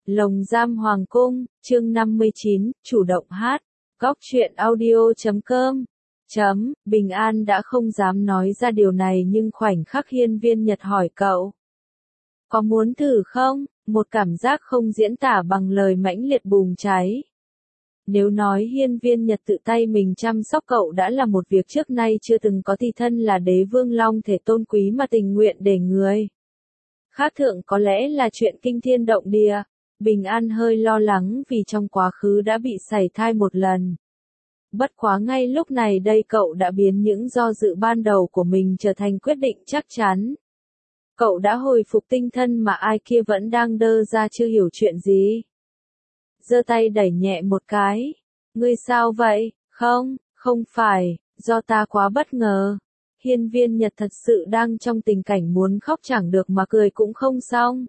Lồng giam hoàng cung, chương 59, chủ động hát. Góc truyện audio.com. Bình An đã không dám nói ra điều này nhưng khoảnh khắc Hiên Viên Nhật hỏi cậu. Có muốn thử không? Một cảm giác không diễn tả bằng lời mãnh liệt bùng cháy. Nếu nói Hiên Viên Nhật tự tay mình chăm sóc cậu đã là một việc trước nay chưa từng có thì thân là đế vương long thể tôn quý mà tình nguyện để người khác thượng có lẽ là chuyện kinh thiên động địa. Bình An hơi lo lắng vì trong quá khứ đã bị sảy thai một lần. Bất quá ngay lúc này đây cậu đã biến những do dự ban đầu của mình trở thành quyết định chắc chắn. Cậu đã hồi phục tinh thần mà ai kia vẫn đang đơ ra chưa hiểu chuyện gì. Giơ tay đẩy nhẹ một cái. Ngươi sao vậy? Không phải, do ta quá bất ngờ. Hiên Viên Nhật thật sự đang trong tình cảnh muốn khóc chẳng được mà cười cũng không xong.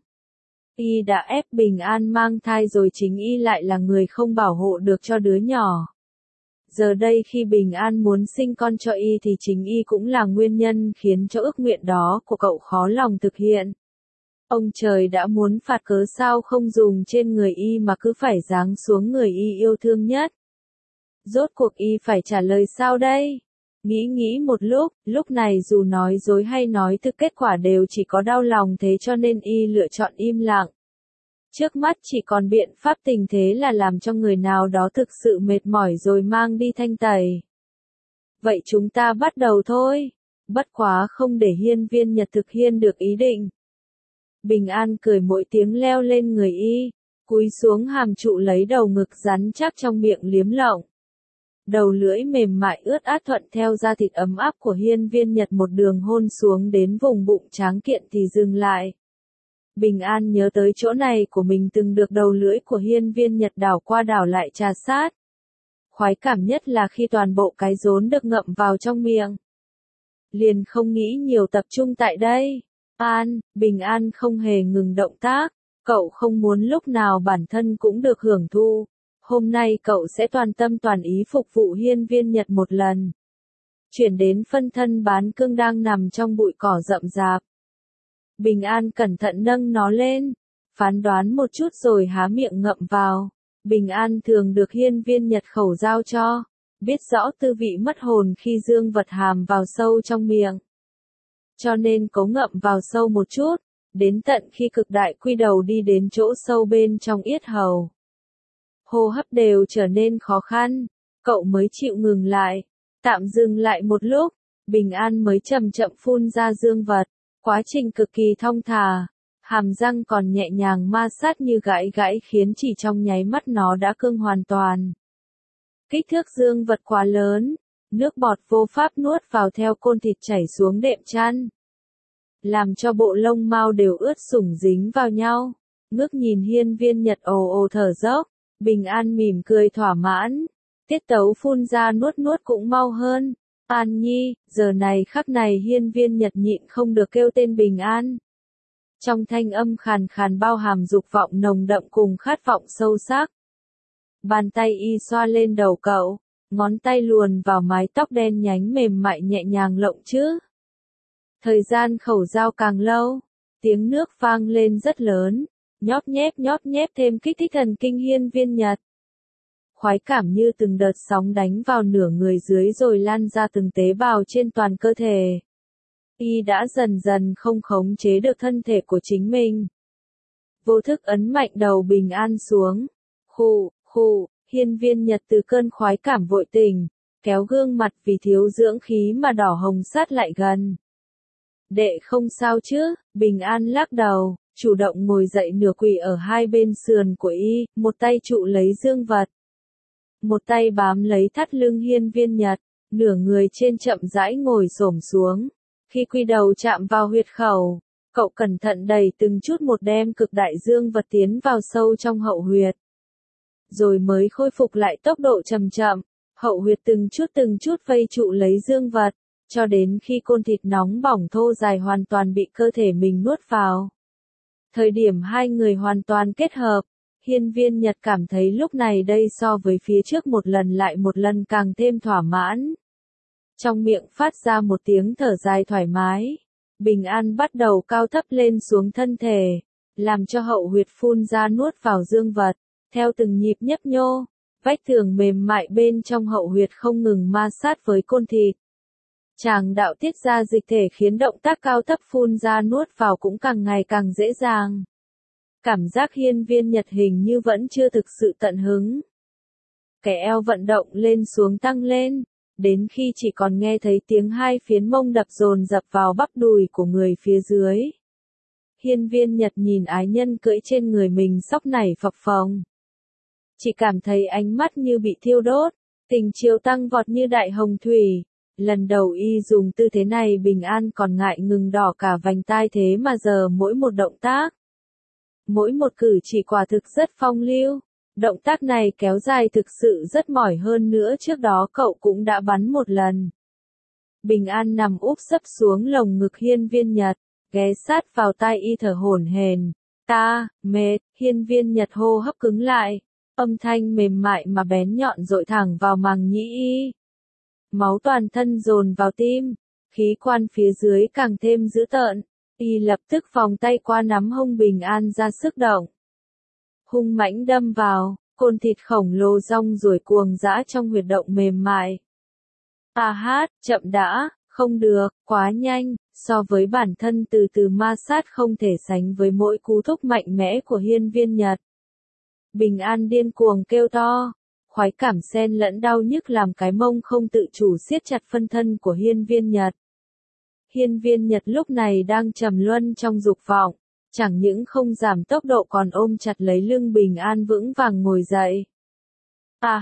Y đã ép Bình An mang thai rồi chính Y lại là người không bảo hộ được cho đứa nhỏ. Giờ đây khi Bình An muốn sinh con cho Y thì chính Y cũng là nguyên nhân khiến cho ước nguyện đó của cậu khó lòng thực hiện. Ông trời đã muốn phạt cớ sao không dùng trên người Y mà cứ phải giáng xuống người Y yêu thương nhất. Rốt cuộc Y phải trả lời sao đây? Nghĩ một lúc này dù nói dối hay nói thực kết quả đều chỉ có đau lòng thế cho nên Y lựa chọn im lặng. Trước mắt chỉ còn biện pháp tình thế là làm cho người nào đó thực sự mệt mỏi rồi mang đi thanh tẩy. Vậy chúng ta bắt đầu thôi. Bất quá không để Hiên Viên Nhật thực hiện được ý định. Bình An cười mỗi tiếng leo lên người Y, cúi xuống hàm trụ lấy đầu ngực rắn chắc trong miệng liếm lộng. Đầu lưỡi mềm mại ướt át thuận theo da thịt ấm áp của Hiên Viên Nhật một đường hôn xuống đến vùng bụng tráng kiện thì dừng lại. Bình An nhớ tới chỗ này của mình từng được đầu lưỡi của Hiên Viên Nhật đảo qua đảo lại trà sát. Khoái cảm nhất là khi toàn bộ cái rốn được ngậm vào trong miệng. Liền không nghĩ nhiều tập trung tại đây. Bình An không hề ngừng động tác, cậu không muốn lúc nào bản thân cũng được hưởng thụ. Hôm nay cậu sẽ toàn tâm toàn ý phục vụ Hiên Viên Nhật một lần. Chuyển đến phân thân bán cương đang nằm trong bụi cỏ rậm rạp. Bình An cẩn thận nâng nó lên, phán đoán một chút rồi há miệng ngậm vào. Bình An thường được Hiên Viên Nhật khẩu giao cho, biết rõ tư vị mất hồn khi dương vật hàm vào sâu trong miệng. Cho nên cố ngậm vào sâu một chút, đến tận khi cực đại quy đầu đi đến chỗ sâu bên trong yết hầu. Hô hấp đều trở nên khó khăn, cậu mới chịu ngừng lại. Tạm dừng lại một lúc, Bình An mới chậm chậm phun ra dương vật. Quá trình cực kỳ thong thả, hàm răng còn nhẹ nhàng ma sát như gãy khiến chỉ trong nháy mắt nó đã cương hoàn toàn. Kích thước dương vật quá lớn, nước bọt vô pháp nuốt vào theo côn thịt chảy xuống đệm chăn. Làm cho bộ lông mao đều ướt sũng dính vào nhau. Ngước nhìn Hiên Viên Nhật ồ thở dốc, Bình An mỉm cười thỏa mãn. Tiết tấu phun ra nuốt cũng mau hơn. An Nhi, giờ này khắc này Hiên Viên Nhật nhịn không được kêu tên Bình An. Trong thanh âm khàn khàn bao hàm dục vọng nồng đậm cùng khát vọng sâu sắc. Bàn tay Y xoa lên đầu cậu, ngón tay luồn vào mái tóc đen nhánh mềm mại nhẹ nhàng lộng chứ. Thời gian khẩu giao càng lâu, tiếng nước vang lên rất lớn, nhóp nhép thêm kích thích thần kinh Hiên Viên Nhật. Khoái cảm như từng đợt sóng đánh vào nửa người dưới rồi lan ra từng tế bào trên toàn cơ thể. Y đã dần dần không khống chế được thân thể của chính mình. Vô thức ấn mạnh đầu Bình An xuống. Khụ, Hiên Viên Nhật từ cơn khoái cảm vội tỉnh, kéo gương mặt vì thiếu dưỡng khí mà đỏ hồng sát lại gần. Đệ không sao chứ? Bình An lắc đầu, chủ động ngồi dậy nửa quỳ ở hai bên sườn của Y, một tay trụ lấy dương vật. Một tay bám lấy thắt lưng Hiên Viên Nhật, nửa người trên chậm rãi ngồi xổm xuống. Khi quy đầu chạm vào huyệt khẩu, cậu cẩn thận đẩy từng chút một đem cực đại dương vật tiến vào sâu trong hậu huyệt. Rồi mới khôi phục lại tốc độ chậm chậm, hậu huyệt từng chút vây trụ lấy dương vật, cho đến khi côn thịt nóng bỏng thô dài hoàn toàn bị cơ thể mình nuốt vào. Thời điểm hai người hoàn toàn kết hợp, Hiên Viên Nhật cảm thấy lúc này đây so với phía trước một lần lại một lần càng thêm thỏa mãn. Trong miệng phát ra một tiếng thở dài thoải mái. Bình An bắt đầu cao thấp lên xuống thân thể, làm cho hậu huyệt phun ra nuốt vào dương vật, theo từng nhịp nhấp nhô, vách tường mềm mại bên trong hậu huyệt không ngừng ma sát với côn thịt. Tràng đạo tiết ra dịch thể khiến động tác cao thấp phun ra nuốt vào cũng càng ngày càng dễ dàng. Cảm giác hiên viên Nhật hình như vẫn chưa thực sự tận hứng. Cái eo vận động lên xuống tăng lên, đến khi chỉ còn nghe thấy tiếng hai phiến mông đập dồn dập vào bắp đùi của người phía dưới. Hiên viên Nhật nhìn ái nhân cưỡi trên người mình sóc nảy phập phồng. Chỉ cảm thấy ánh mắt như bị thiêu đốt, tình chiều tăng vọt như đại hồng thủy. Lần đầu y dùng tư thế này Bình An còn ngại ngừng đỏ cả vành tai, thế mà giờ mỗi một động tác, mỗi một cử chỉ quả thực rất phong lưu. Động tác này kéo dài thực sự rất mỏi, hơn nữa trước đó cậu cũng đã bắn một lần. Bình An nằm úp sấp xuống lồng ngực hiên viên Nhật, ghé sát vào tai y thở hổn hển. Ta, mệt, hiên viên Nhật hô hấp cứng lại, âm thanh mềm mại mà bén nhọn dội thẳng vào màng nhĩ y. Máu toàn thân dồn vào tim, khí quan phía dưới càng thêm dữ tợn, y lập tức vòng tay qua nắm hông Bình An ra sức động. Hung mãnh đâm vào, côn thịt khổng lồ rong ruổi cuồng dã trong huyệt động mềm mại. À hát, chậm đã, không được, quá nhanh, so với bản thân từ từ ma sát không thể sánh với mỗi cú thúc mạnh mẽ của hiên viên Nhật. Bình An điên cuồng kêu to, khoái cảm xen lẫn đau nhức làm cái mông không tự chủ siết chặt phân thân của hiên viên Nhật. Hiên viên Nhật lúc này đang trầm luân trong dục vọng, chẳng những không giảm tốc độ còn ôm chặt lấy lưng Bình An vững vàng ngồi dậy. À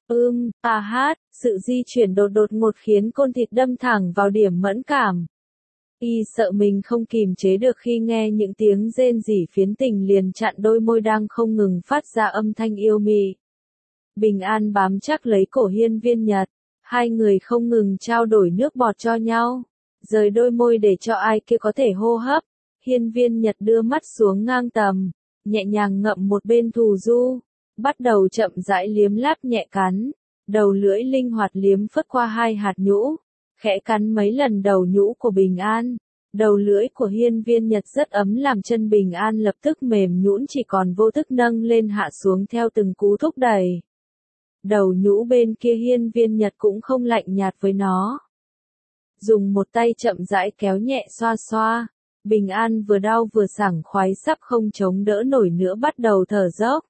hát, sự di chuyển đột ngột khiến côn thịt đâm thẳng vào điểm mẫn cảm. Y sợ mình không kìm chế được khi nghe những tiếng rên rỉ phiến tình liền chặn đôi môi đang không ngừng phát ra âm thanh yêu mị. Bình An bám chắc lấy cổ hiên viên Nhật, hai người không ngừng trao đổi nước bọt cho nhau, rời đôi môi để cho ai kia có thể hô hấp. Hiên viên Nhật đưa mắt xuống ngang tầm, nhẹ nhàng ngậm một bên thù du, bắt đầu chậm rãi liếm láp nhẹ cắn, đầu lưỡi linh hoạt liếm phất qua hai hạt nhũ, khẽ cắn mấy lần đầu nhũ của Bình An. Đầu lưỡi của hiên viên Nhật rất ấm làm chân Bình An lập tức mềm nhũn, chỉ còn vô thức nâng lên hạ xuống theo từng cú thúc đẩy. Đầu nhũ bên kia hiên viên Nhật cũng không lạnh nhạt với nó. Dùng một tay chậm rãi kéo nhẹ xoa xoa. Bình An vừa đau vừa sảng khoái sắp không chống đỡ nổi nữa bắt đầu thở dốc.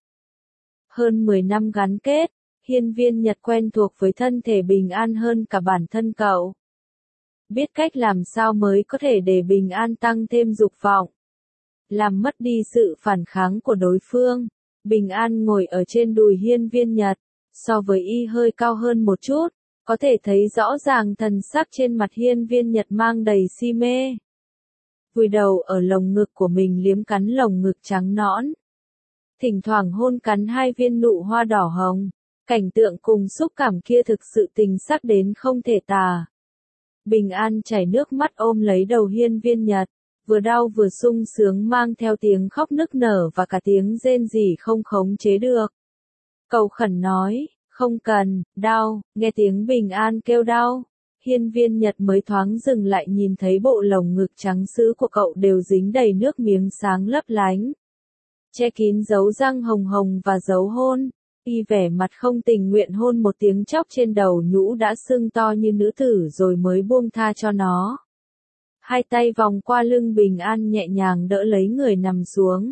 Hơn 10 năm gắn kết, hiên viên Nhật quen thuộc với thân thể Bình An hơn cả bản thân cậu. Biết cách làm sao mới có thể để Bình An tăng thêm dục vọng, làm mất đi sự phản kháng của đối phương. Bình An ngồi ở trên đùi hiên viên Nhật, so với y hơi cao hơn một chút, có thể thấy rõ ràng thần sắc trên mặt hiên viên Nhật mang đầy si mê. Vùi đầu ở lồng ngực của mình liếm cắn lồng ngực trắng nõn. Thỉnh thoảng hôn cắn hai viên nụ hoa đỏ hồng. Cảnh tượng cùng xúc cảm kia thực sự tình sắc đến không thể tả. Bình An chảy nước mắt ôm lấy đầu hiên viên Nhật, vừa đau vừa sung sướng mang theo tiếng khóc nức nở và cả tiếng rên rỉ không khống chế được. Cầu khẩn nói, không cần, đau, nghe tiếng Bình An kêu đau. Hiên viên Nhật mới thoáng dừng lại, nhìn thấy bộ lồng ngực trắng sữa của cậu đều dính đầy nước miếng sáng lấp lánh, che kín dấu răng hồng hồng và dấu hôn. Y vẻ mặt không tình nguyện hôn một tiếng chóc trên đầu nhũ đã sưng to như nữ tử rồi mới buông tha cho nó. Hai tay vòng qua lưng Bình An nhẹ nhàng đỡ lấy người nằm xuống.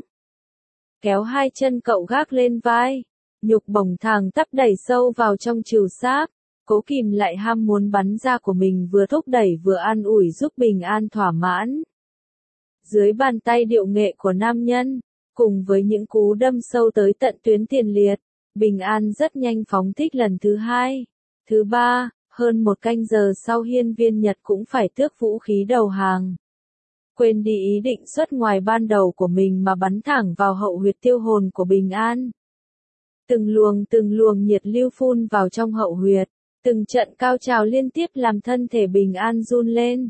Kéo hai chân cậu gác lên vai, nhục bổng thẳng tắp đẩy sâu vào trong trừu xác. Cố kìm lại ham muốn bắn ra của mình, vừa thúc đẩy vừa an ủi giúp Bình An thỏa mãn. Dưới bàn tay điệu nghệ của nam nhân, cùng với những cú đâm sâu tới tận tuyến tiền liệt, Bình An rất nhanh phóng thích lần thứ hai, thứ ba. Hơn một canh giờ sau hiên viên Nhật cũng phải tước vũ khí đầu hàng. Quên đi ý định xuất ngoài ban đầu của mình mà bắn thẳng vào hậu huyệt tiêu hồn của Bình An. Từng luồng nhiệt lưu phun vào trong hậu huyệt. Từng trận cao trào liên tiếp làm thân thể Bình An run lên.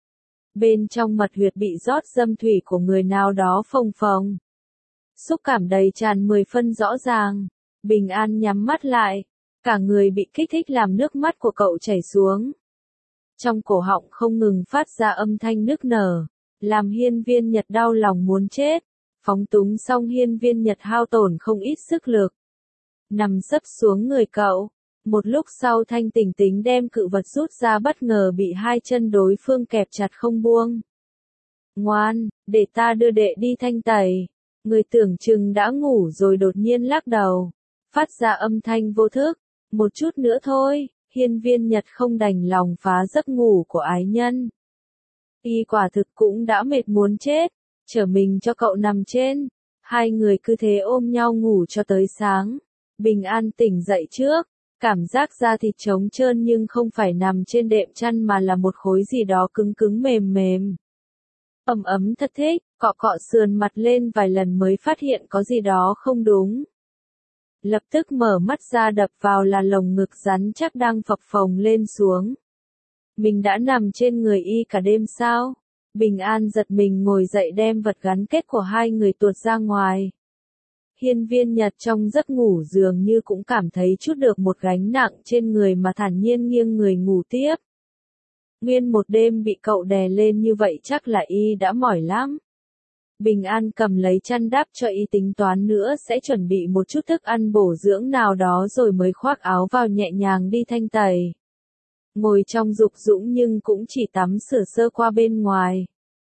Bên trong mật huyệt bị rót dâm thủy của người nào đó phồng phồng. Xúc cảm đầy tràn 10 phân rõ ràng. Bình An nhắm mắt lại. Cả người bị kích thích làm nước mắt của cậu chảy xuống. Trong cổ họng không ngừng phát ra âm thanh nức nở. Làm hiên viên Nhật đau lòng muốn chết. Phóng túng xong hiên viên Nhật hao tổn không ít sức lực. Nằm sấp xuống người cậu. Một lúc sau thanh tỉnh tính đem cự vật rút ra bất ngờ bị hai chân đối phương kẹp chặt không buông. Ngoan, để ta đưa đệ đi thanh tẩy. Người tưởng chừng đã ngủ rồi đột nhiên lắc đầu. Phát ra âm thanh vô thức. Một chút nữa thôi, hiên viên Nhật không đành lòng phá giấc ngủ của ái nhân. Y quả thực cũng đã mệt muốn chết. Chở mình cho cậu nằm trên. Hai người cứ thế ôm nhau ngủ cho tới sáng. Bình An tỉnh dậy trước. Cảm giác da thịt trống trơn nhưng không phải nằm trên đệm chăn mà là một khối gì đó cứng cứng mềm mềm. Ấm ấm thật thích, cọ cọ sườn mặt lên vài lần mới phát hiện có gì đó không đúng. Lập tức mở mắt ra đập vào là lồng ngực rắn chắc đang phập phồng lên xuống. Mình đã nằm trên người y cả đêm sao? Bình An giật mình ngồi dậy đem vật gắn kết của hai người tuột ra ngoài. Hiên viên Nhật trong giấc ngủ dường như cũng cảm thấy chút được một gánh nặng trên người mà thản nhiên nghiêng người ngủ tiếp. Nguyên một đêm bị cậu đè lên như vậy chắc là y đã mỏi lắm. Bình An cầm lấy chăn đắp cho y tính toán nữa sẽ chuẩn bị một chút thức ăn bổ dưỡng nào đó rồi mới khoác áo vào nhẹ nhàng đi thanh tẩy. Ngồi trong dục dũng nhưng cũng chỉ tắm sửa sơ qua bên ngoài.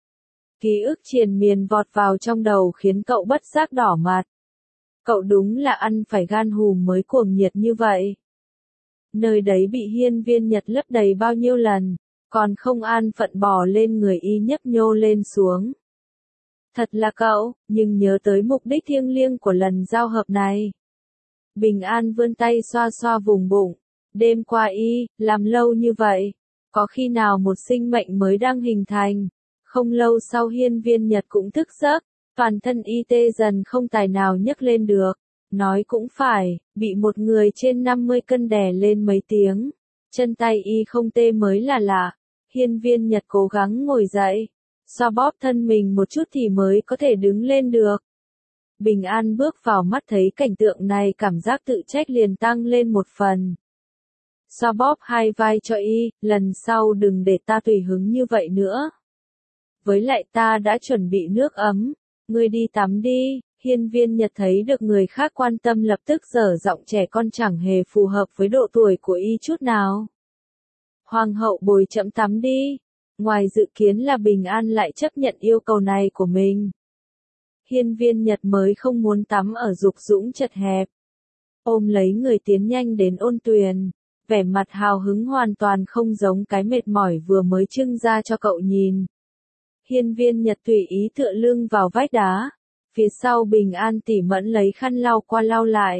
Ký ức triền miên vọt vào trong đầu khiến cậu bất giác đỏ mặt. Cậu đúng là ăn phải gan hùm mới cuồng nhiệt như vậy. Nơi đấy bị hiên viên Nhật lấp đầy bao nhiêu lần, còn không an phận bò lên người y nhấp nhô lên xuống. Thật là cậu, nhưng nhớ tới mục đích thiêng liêng của lần giao hợp này. Bình An vươn tay xoa xoa vùng bụng. Đêm qua y, làm lâu như vậy, có khi nào một sinh mệnh mới đang hình thành. Không lâu sau hiên viên Nhật cũng thức giấc, toàn thân y tê dần không tài nào nhấc lên được. Nói cũng phải, bị một người trên 50 cân đè lên mấy tiếng. Chân tay y không tê mới là lạ. Hiên viên Nhật cố gắng ngồi dậy, xoa bóp thân mình một chút thì mới có thể đứng lên được. Bình An bước vào mắt thấy cảnh tượng này cảm giác tự trách liền tăng lên một phần. Xoa bóp hai vai cho y, lần sau đừng để ta tùy hứng như vậy nữa. Với lại ta đã chuẩn bị nước ấm, ngươi đi tắm đi. Hiên viên Nhật thấy được người khác quan tâm lập tức dở giọng trẻ con chẳng hề phù hợp với độ tuổi của y chút nào. Hoàng hậu bồi chậm tắm đi. Ngoài dự kiến là Bình An lại chấp nhận yêu cầu này của mình. Hiên viên Nhật mới không muốn tắm ở dục dũng chật hẹp. Ôm lấy người tiến nhanh đến ôn tuyền. Vẻ mặt hào hứng hoàn toàn không giống cái mệt mỏi vừa mới trưng ra cho cậu nhìn. Hiên viên Nhật tùy ý tựa lưng vào vách đá. Phía sau Bình An tỉ mẫn lấy khăn lau qua lau lại.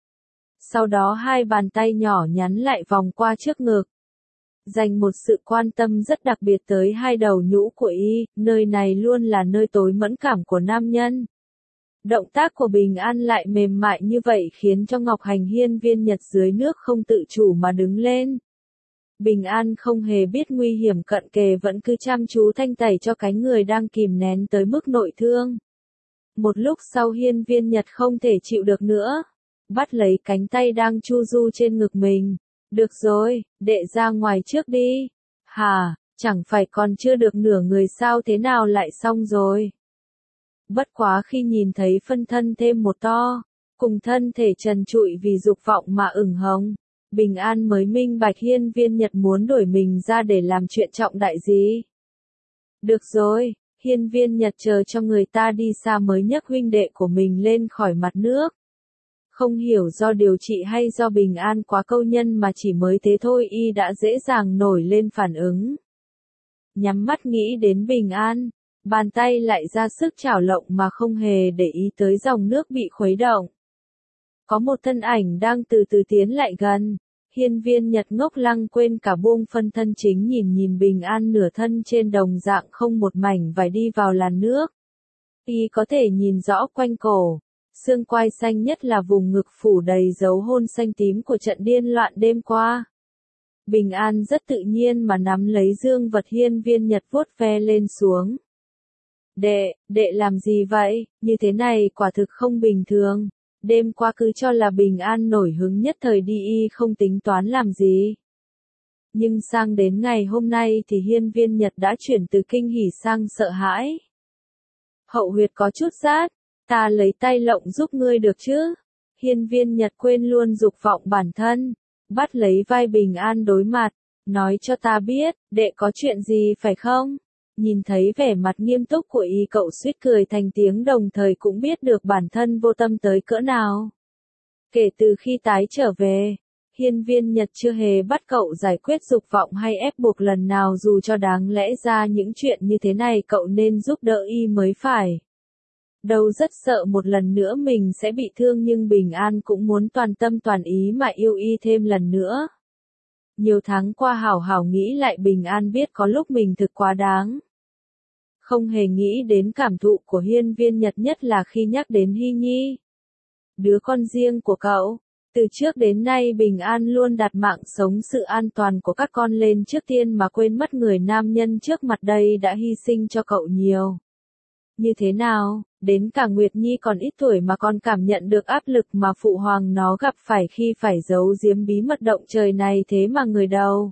Sau đó hai bàn tay nhỏ nhắn lại vòng qua trước ngực. Dành một sự quan tâm rất đặc biệt tới hai đầu nhũ của y, nơi này luôn là nơi tối mẫn cảm của nam nhân. Động tác của Bình An lại mềm mại như vậy khiến cho Ngọc Hành hiên viên Nhật dưới nước không tự chủ mà đứng lên. Bình An không hề biết nguy hiểm cận kề vẫn cứ chăm chú thanh tẩy cho cái người đang kìm nén tới mức nội thương. Một lúc sau hiên viên Nhật không thể chịu được nữa. Bắt lấy cánh tay đang chu du trên ngực mình. Được rồi, đệ ra ngoài trước đi. Hả, chẳng phải còn chưa được nửa người sao thế nào lại xong rồi. Bất quá khi nhìn thấy phân thân thêm một to, cùng thân thể trần trụi vì dục vọng mà ửng hồng, Bình An mới minh bạch hiên viên Nhật muốn đổi mình ra để làm chuyện trọng đại gì. Được rồi, hiên viên Nhật chờ cho người ta đi xa mới nhấc huynh đệ của mình lên khỏi mặt nước. Không hiểu do điều trị hay do Bình An quá câu nhân mà chỉ mới thế thôi y đã dễ dàng nổi lên phản ứng. Nhắm mắt nghĩ đến Bình An, bàn tay lại ra sức chảo lộng mà không hề để ý tới dòng nước bị khuấy động. Có một thân ảnh đang từ từ tiến lại gần. Hiên viên Nhật ngốc lăng quên cả buông phân thân chính nhìn Bình An nửa thân trên đồng dạng không một mảnh vải đi vào làn nước. Y có thể nhìn rõ quanh cổ. Xương quai xanh nhất là vùng ngực phủ đầy dấu hôn xanh tím của trận điên loạn đêm qua. Bình An rất tự nhiên mà nắm lấy dương vật hiên viên Nhật vuốt ve lên xuống. Đệ làm gì vậy, như thế này quả thực không bình thường. Đêm qua cứ cho là Bình An nổi hứng nhất thời đi y không tính toán làm gì. Nhưng sang đến ngày hôm nay thì hiên viên Nhật đã chuyển từ kinh hỉ sang sợ hãi. Hậu huyệt có chút rát, Ta lấy tay lộng giúp ngươi được chứ? Hiên Viên Nhật quên luôn dục vọng bản thân, bắt lấy vai Bình An đối mặt, nói cho ta biết, đệ có chuyện gì phải không? Nhìn thấy vẻ mặt nghiêm túc của y, cậu suýt cười thành tiếng, đồng thời cũng biết được bản thân vô tâm tới cỡ nào. Kể từ khi tái trở về, Hiên Viên Nhật chưa hề bắt cậu giải quyết dục vọng hay ép buộc lần nào, dù cho đáng lẽ ra những chuyện như thế này cậu nên giúp đỡ y mới phải. Đâu rất sợ một lần nữa mình sẽ bị thương, nhưng Bình An cũng muốn toàn tâm toàn ý mà yêu y thêm lần nữa. Nhiều tháng qua hảo hảo nghĩ lại, Bình An biết có lúc mình thực quá đáng. Không hề nghĩ đến cảm thụ của Hiên Viên Nhật, nhất là khi nhắc đến Hy Nhi, đứa con riêng của cậu. Từ trước đến nay Bình An luôn đặt mạng sống, sự an toàn của các con lên trước tiên, mà quên mất người nam nhân trước mặt đây đã hy sinh cho cậu nhiều. Như thế nào, đến cả Nguyệt Nhi còn ít tuổi mà còn cảm nhận được áp lực mà phụ hoàng nó gặp phải khi phải giấu giếm bí mật động trời này, thế mà người đầu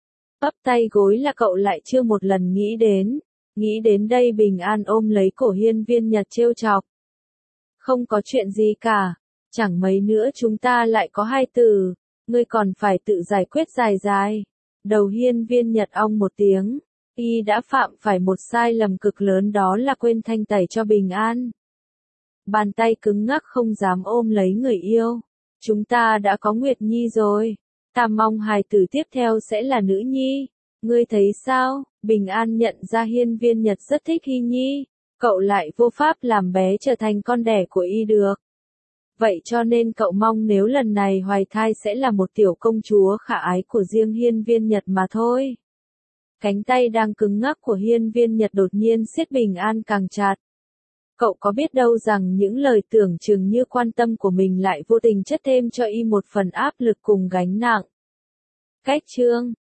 ấp tay gối là cậu lại chưa một lần nghĩ đến. Nghĩ đến đây Bình An ôm lấy cổ Hiên Viên Nhật trêu chọc. Không có chuyện gì cả, chẳng mấy nữa chúng ta lại có hai từ, ngươi còn phải tự giải quyết dài dài. Đầu Hiên Viên Nhật ong một tiếng, y đã phạm phải một sai lầm cực lớn, đó là quên thanh tẩy cho Bình An. Bàn tay cứng ngắc không dám ôm lấy người yêu. Chúng ta đã có Nguyệt Nhi rồi, ta mong hài tử tiếp theo sẽ là nữ nhi. Ngươi thấy sao? Bình An nhận ra Hiên Viên Nhật rất thích Hy Nhi, cậu lại vô pháp làm bé trở thành con đẻ của y được. Vậy cho nên cậu mong nếu lần này hoài thai sẽ là một tiểu công chúa khả ái của riêng Hiên Viên Nhật mà thôi. Cánh tay đang cứng ngắc của Hiên Viên Nhật đột nhiên siết Bình An càng chặt. Cậu có biết đâu rằng những lời tưởng chừng như quan tâm của mình lại vô tình chất thêm cho y một phần áp lực cùng gánh nặng. Cách chương